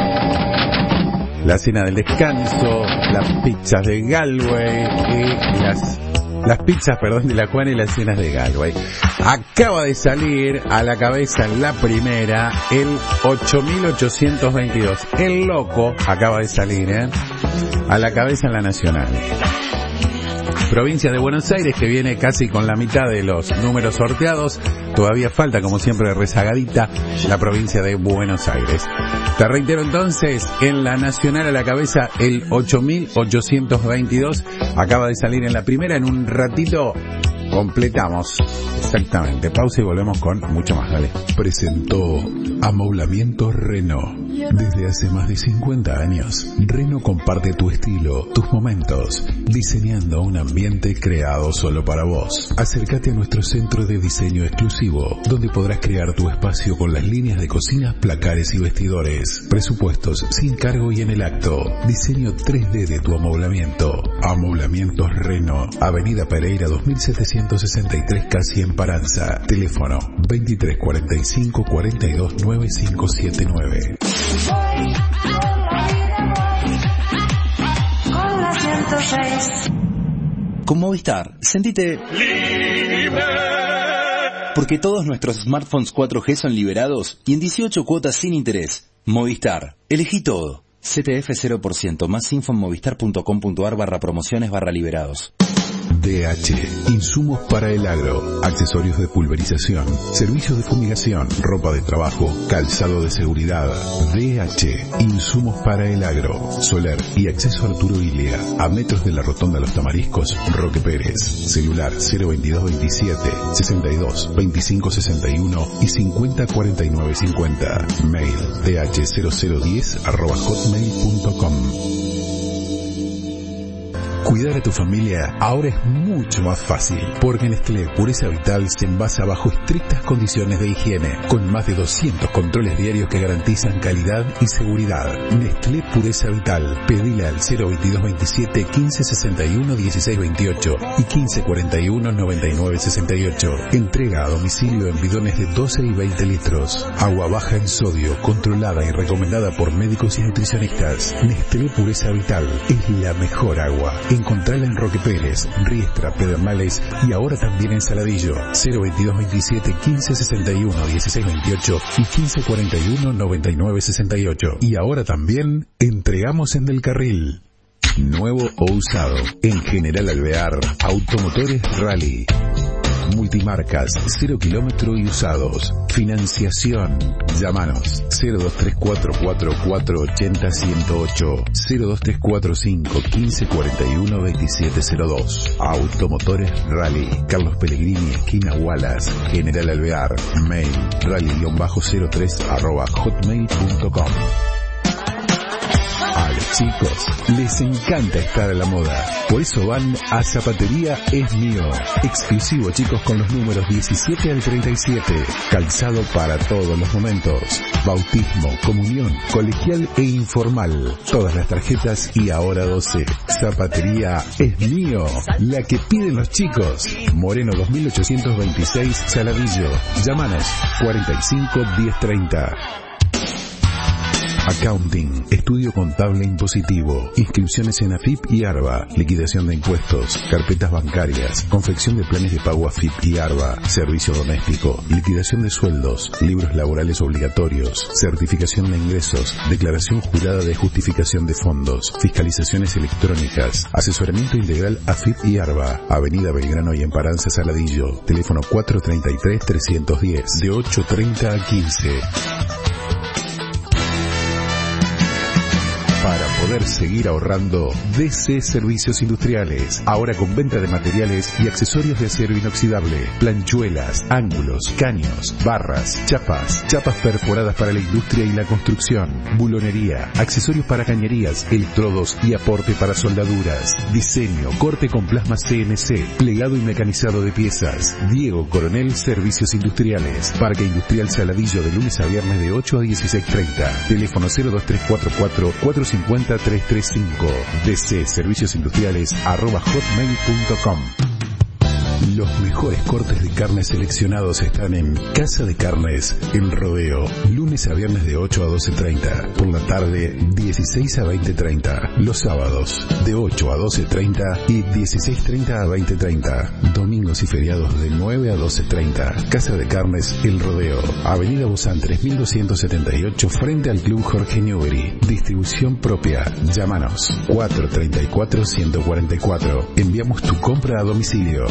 La cena del descanso, las pizzas de Galway y las las pizzas, perdón, de la Juana y las cenas de Galway. Acaba de salir a la cabeza en la primera el ocho mil ochocientos veintidós. El loco acaba de salir, ¿eh? A la cabeza en la nacional. Provincia de Buenos Aires, que viene casi con la mitad de los números sorteados. Todavía falta, como siempre, rezagadita la provincia de Buenos Aires. Te reitero entonces, en la nacional a la cabeza el ocho mil ochocientos veintidós. Acaba de salir en la primera. En un ratito completamos. Exactamente. Pausa y volvemos con mucho más. Dale. Presentó Amoblamiento Renault. Desde hace más de cincuenta años, Renault comparte tu estilo, tus momentos, diseñando un ambiente creado solo para vos. Acércate a nuestro centro de diseño exclusivo, donde podrás crear tu espacio con las líneas de cocinas, placares y vestidores. Presupuestos sin cargo y en el acto. Diseño tres D de tu amoblamiento. Amoblamientos Renault. Avenida Pereira dos mil setecientos sesenta y tres, casi en Paranza. Teléfono veintitrés cuarenta y cinco cuarenta y dos noventa y cinco setenta y nueve. Con Movistar, sentite libre. Porque todos nuestros smartphones cuatro G son liberados y en dieciocho cuotas sin interés. Movistar, elegí todo. C T F cero por ciento. Más info en movistar punto com punto ar barra promociones barra liberados. D H, insumos para el agro, accesorios de pulverización, servicios de fumigación, ropa de trabajo, calzado de seguridad. D H, insumos para el agro, Soler y acceso Arturo Ilia, a metros de la rotonda Los Tamariscos, Roque Pérez. Celular cero veintidós veintisiete, sesenta y dos, veinticinco sesenta y uno y cincuenta cuarenta y nueve cincuenta. Mail d h cero cero diez arroba hotmail punto com. Cuidar a tu familia ahora es mucho más fácil, porque Nestlé Pureza Vital se envasa bajo estrictas condiciones de higiene, con más de doscientos controles diarios que garantizan calidad y seguridad. Nestlé Pureza Vital, pedile al cero veintidós veintisiete quince sesenta y uno dieciséis veintiocho y quince cuarenta y uno noventa y nueve sesenta y ocho. Entrega a domicilio en bidones de doce y veinte litros. Agua baja en sodio, controlada y recomendada por médicos y nutricionistas. Nestlé Pureza Vital es la mejor agua. Encontrala en Roque Pérez, Riestra, Pedernales y ahora también en Saladillo. cero veintidós veintisiete quince sesenta y uno dieciséis veintiocho y quince cuarenta y uno noventa y nueve sesenta y ocho. Y ahora también entregamos en Del Carril. Nuevo o usado. En General Alvear, Automotores Rally. Multimarcas, cero kilómetro y usados. Financiación. Llámanos cero dos tres cuatro cuatro cuatro ocho cero uno cero ocho, cero dos tres cuatro cinco quince cuarenta y uno veintisiete cero dos. Automotores Rally. Carlos Pellegrini, esquina Wallace, General Alvear. Mail rally-cero tres arroba hotmail punto com. A los chicos les encanta estar a la moda, por eso van a Zapatería Es Mío, exclusivo chicos con los números diecisiete al treinta y siete, calzado para todos los momentos, bautismo, comunión, colegial e informal, todas las tarjetas y ahora doce. Zapatería Es Mío, la que piden los chicos. Moreno dos mil ochocientos veintiséis, Saladillo. Llámanos cuarenta y cinco diez treinta. Accounting, estudio contable impositivo, inscripciones en A F I P y ARBA, liquidación de impuestos, carpetas bancarias, confección de planes de pago A F I P y ARBA, servicio doméstico, liquidación de sueldos, libros laborales obligatorios, certificación de ingresos, declaración jurada de justificación de fondos, fiscalizaciones electrónicas, asesoramiento integral A F I P y ARBA, Avenida Belgrano y Emparanza Saladillo, teléfono cuatro treinta y tres trescientos diez, de ocho treinta a quince. Para poder poder seguir ahorrando, D C Servicios Industriales. Ahora con venta de materiales y accesorios de acero inoxidable, planchuelas, ángulos, caños, barras, chapas, chapas perforadas para la industria y la construcción, bulonería, accesorios para cañerías, electrodos y aporte para soldaduras, diseño, corte con plasma C N C, plegado y mecanizado de piezas. Diego Coronel Servicios Industriales, Parque Industrial Saladillo, de lunes a viernes de ocho a dieciséis treinta. Teléfono cero dos tres cuatro cuatro, cuatro cinco cero, tres tres cinco. D C Servicios Industriales arroba hotmail punto com. Los mejores cortes de carne seleccionados están en Casa de Carnes El Rodeo, lunes a viernes de ocho a doce treinta, por la tarde dieciséis a veinte treinta, los sábados de ocho a doce treinta y dieciséis treinta a veinte treinta, domingos y feriados de nueve a doce treinta. Casa de Carnes El Rodeo, Avenida Bozán tres mil doscientos setenta y ocho, frente al Club Jorge Newbery. Distribución propia. Llámanos cuatro tres cuatro, uno cuatro cuatro. Enviamos tu compra a domicilio.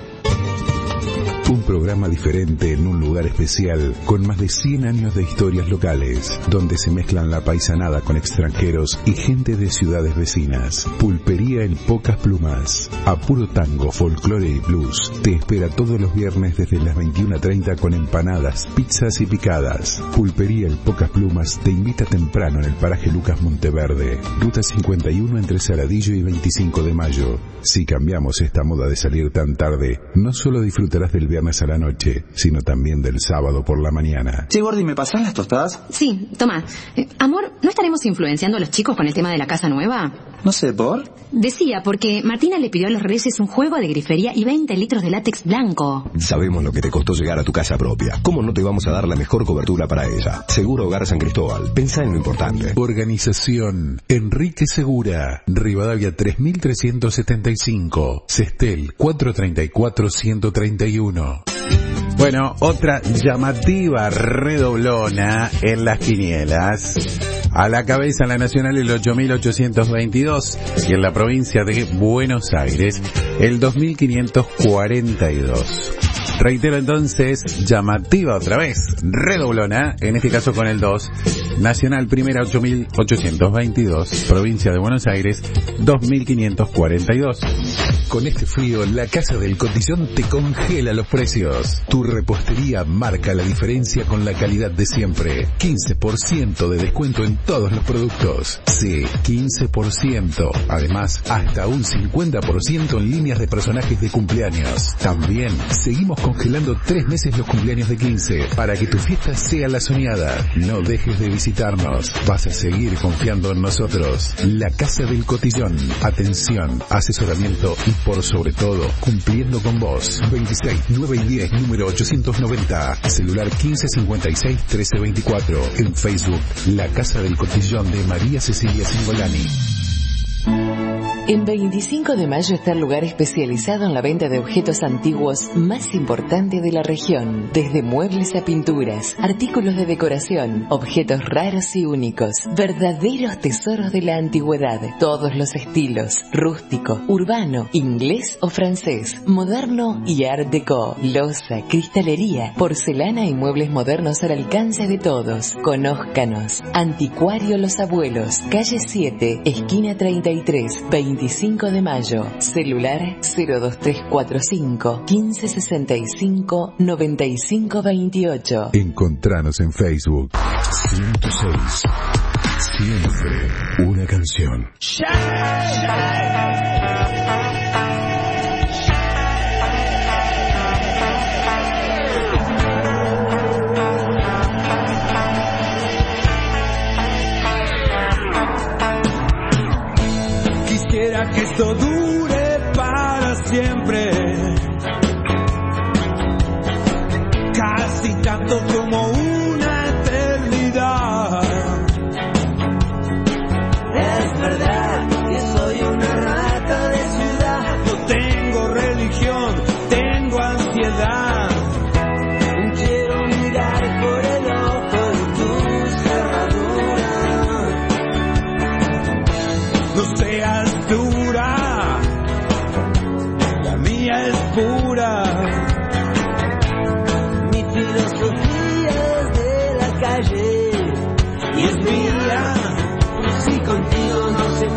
Un programa diferente en un lugar especial, con más de cien años de historias locales, donde se mezclan la paisanada con extranjeros y gente de ciudades vecinas. Pulpería El Pocas Plumas, a puro tango, folclore y blues. Te espera todos los viernes desde las veintiuna treinta con empanadas, pizzas y picadas. Pulpería El Pocas Plumas te invita temprano en el paraje Lucas Monteverde, ruta cincuenta y uno entre Saladillo y veinticinco de mayo. Si cambiamos esta moda de salir tan tarde, no solo disfrutarás del viernes a la noche, sino también del sábado por la mañana. Che, Gordi, ¿me pasás las tostadas? Sí, toma. Eh, amor, ¿no estaremos influenciando a los chicos con el tema de la casa nueva? No sé, ¿por? Decía, porque Martina le pidió a los Reyes un juego de grifería y veinte litros de látex blanco. Sabemos lo que te costó llegar a tu casa propia. ¿Cómo no te vamos a dar la mejor cobertura para ella? Seguro Hogar San Cristóbal. Pensá en lo importante. Organización Enrique Segura, Rivadavia tres mil trescientos setenta y cinco, Sestel cuatro tres cuatro, uno tres uno. Bueno, otra llamativa redoblona en las quinielas. A la cabeza en la nacional el ocho mil ochocientos veintidós y en la provincia de Buenos Aires el dos mil quinientos cuarenta y dos. Reitero entonces, llamativa otra vez, redoblona, en este caso con el dos, nacional primera ocho mil ochocientos veintidós, provincia de Buenos Aires dos mil quinientos cuarenta y dos. Con este frío, la Casa del Cotillón te congela los precios. Tu repostería marca la diferencia con la calidad de siempre. quince por ciento de descuento en todos los productos. Sí, quince por ciento. Además, hasta un cincuenta por ciento en líneas de personajes de cumpleaños. También seguimos congelando tres meses los cumpleaños de quince para que tu fiesta sea la soñada. No dejes de visitarnos. Vas a seguir confiando en nosotros. La Casa del Cotillón. Atención, asesoramiento y por sobre todo, cumpliendo con vos. veintiséis, nueve y diez, número ochocientos noventa. Celular quince cincuenta y seis, trece veinticuatro. En Facebook, La Casa del Cotillón de María Cecilia Cingolani. En veinticinco de mayo está el lugar especializado en la venta de objetos antiguos más importante de la región. Desde muebles a pinturas, artículos de decoración, objetos raros y únicos. Verdaderos tesoros de la antigüedad. Todos los estilos. Rústico, urbano, inglés o francés. Moderno y art déco. Loza, cristalería, porcelana y muebles modernos al alcance de todos. Conózcanos. Anticuario Los Abuelos. Calle siete, esquina treinta y tres, veinticinco de mayo. Celular cero dos tres cuatro cinco, quince sesenta y cinco, noventa y cinco veintiocho. Encontranos en Facebook. ciento seis. Siempre una canción. Quisiera que esto dure para siempre, casi tanto como una eternidad. Es verdad que soy una rata de ciudad, no tengo religión, tengo ansiedad. Quiero mirar por el ojo de tu cerradura. No seas dura, la mía es pura. Mi filosofía es de la calle y es mía. Si contigo no se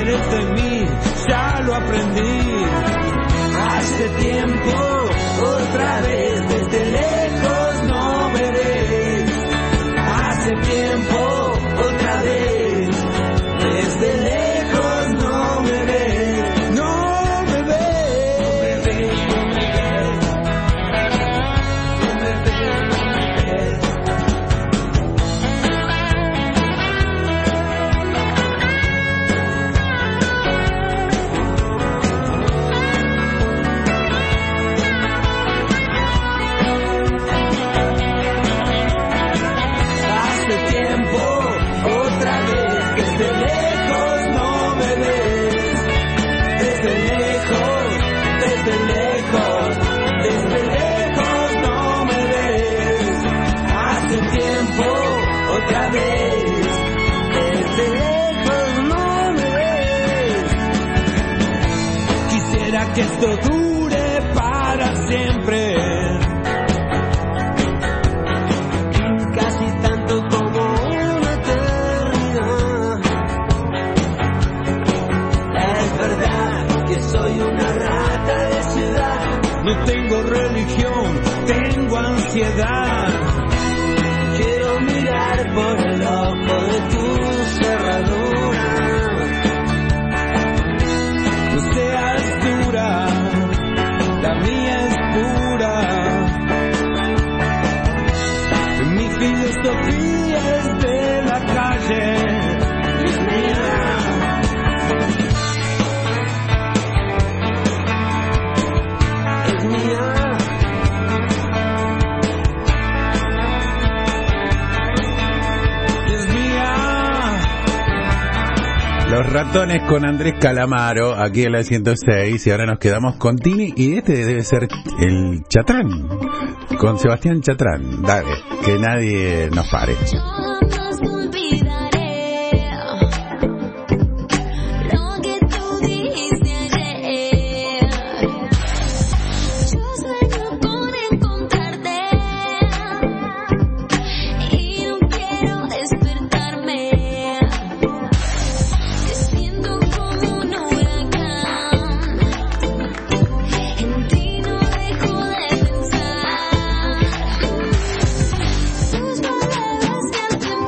quieres de mí, ya lo aprendí. Hace tiempo, otra vez, desde lejos no me ves. Hace tiempo, otra vez, desde lejos no me ves. No me ves, no me ves, no me ves. No me ves, no me ves. Hace tiempo, otra vez, que desde lejos no me ves. Desde lejos, desde lejos, desde lejos no me ves. Hace tiempo, otra vez, desde lejos no me ves. Quisiera que esto dure para siempre. Casi tanto como una eternidad. Es verdad que soy una rata de ciudad. No tengo religión, tengo ansiedad. Quiero mirar por el ojo de tu cerradura. No seas dura, la mía es pura. Mi filosofía es de la calle, es mía. Es mía. Es mía. Los Ratones con Andrés Calamaro, aquí en la ciento seis, y ahora nos quedamos con Tini, y este debe ser el Chatrán, con Sebastián Chatrán. Dale, que nadie nos pare. Jamás olvidaré lo que tú dijiste ayer. Yo sueño con encontrarte y no quiero despertarme. Te siento como un huracán. En ti no dejo de pensar. Tus palabras que hacen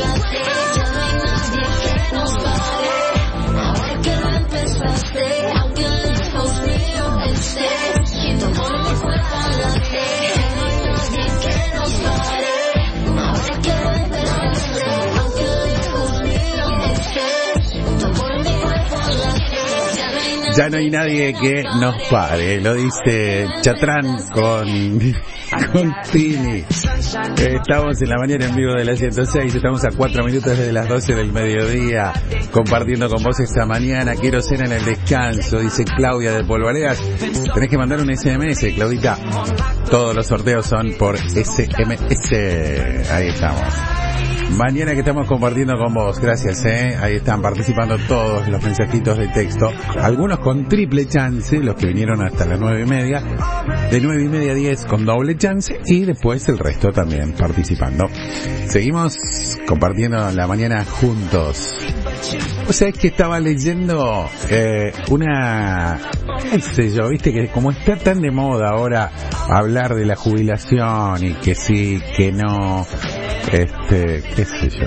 late, ya no hay nadie que nos pare. Ahora que lo empezaste, aunque lejos mío estés, y tu amor mi cuerpo late, ya no hay nadie que nos pare. Ahora que lo empezaste, aunque lejos mío estés, tu amor mi cuerpo late, ya no hay nadie. Ya no hay nadie que nos pare, lo dice Chatrán con, con Tini. Estamos en la mañana en vivo de la ciento seis, estamos a cuatro minutos desde las doce del mediodía, compartiendo con vos esta mañana. Quiero cena en el descanso, dice Claudia de Polvareas. Tenés que mandar un S M S, Claudita. Todos los sorteos son por S M S. Ahí estamos. Mañana que estamos compartiendo con vos, gracias, eh. Ahí están participando todos los mensajitos de texto, algunos con triple chance, los que vinieron hasta las nueve y media, de nueve y media a diez con doble chance, y después el resto también participando. Seguimos compartiendo la mañana juntos. O sea, es que estaba leyendo eh, una, qué sé yo, viste que como está tan de moda ahora hablar de la jubilación y que sí, que no, este, qué sé yo.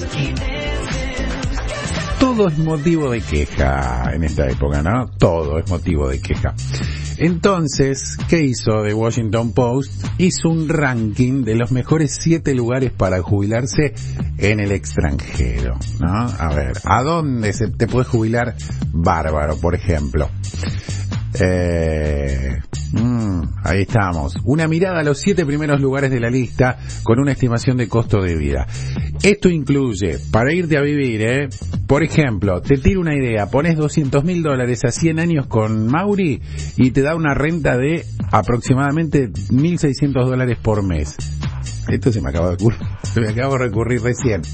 Todo es motivo de queja en esta época, ¿no? Todo es motivo de queja. Entonces, ¿qué hizo The Washington Post? Hizo un ranking de los mejores siete lugares para jubilarse en el extranjero, ¿no? A ver, ¿a dónde se te puedes jubilar bárbaro, por ejemplo? Eh, mm, ahí estamos. Una mirada a los siete primeros lugares de la lista con una estimación de costo de vida. Esto incluye, para irte a vivir, ¿eh? Por ejemplo, te tiro una idea, pones doscientos mil dólares a cien años con Mauri y te da una renta de aproximadamente mil seiscientos dólares por mes. Esto se me acaba de ocurrir, se me acaba de recurrir recién.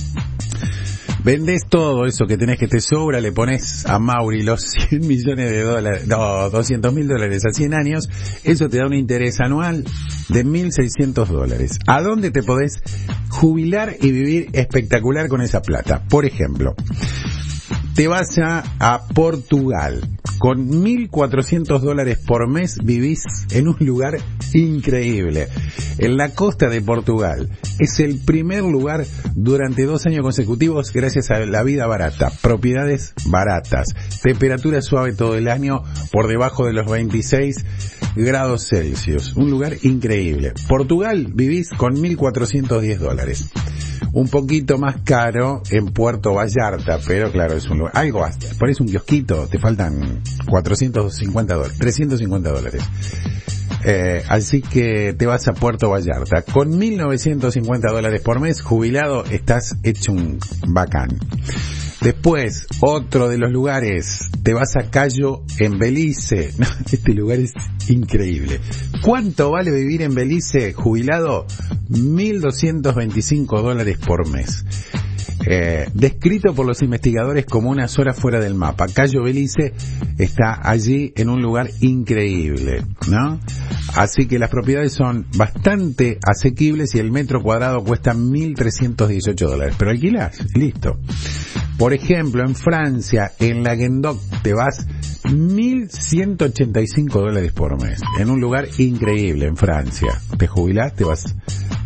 Vendés todo eso que tenés que te sobra, le pones a Mauri los cien millones de dólares, no, doscientos mil dólares a cien años, eso te da un interés anual de mil seiscientos dólares. ¿A dónde te podés jubilar y vivir espectacular con esa plata? Por ejemplo, te vas a, a Portugal. Con mil cuatrocientos dólares por mes vivís en un lugar increíble. En la costa de Portugal. Es el primer lugar durante dos años consecutivos gracias a la vida barata. Propiedades baratas. Temperatura suave todo el año por debajo de los veintiséis grados Celsius. Un lugar increíble. Portugal vivís con mil cuatrocientos diez dólares. Un poquito más caro en Puerto Vallarta, pero claro, es un lugar, algo hasta, pones un kiosquito, te faltan cuatrocientos cincuenta dólares, trescientos cincuenta dólares. Eh, así que te vas a Puerto Vallarta. Con mil novecientos cincuenta dólares por mes, jubilado, estás hecho un bacán. Después, otro de los lugares, te vas a Cayo en Belice. Este lugar es increíble. ¿Cuánto vale vivir en Belice, jubilado? mil doscientos veinticinco dólares por mes. Eh, descrito por los investigadores como una sola fuera del mapa. Cayo Belice está allí en un lugar increíble, ¿no? Así que las propiedades son bastante asequibles y el metro cuadrado cuesta mil trescientos dieciocho dólares. Pero alquilás, listo. Por ejemplo, en Francia, en la Languedoc, te vas mil ciento ochenta y cinco dólares por mes. En un lugar increíble, en Francia. Te jubilás, te vas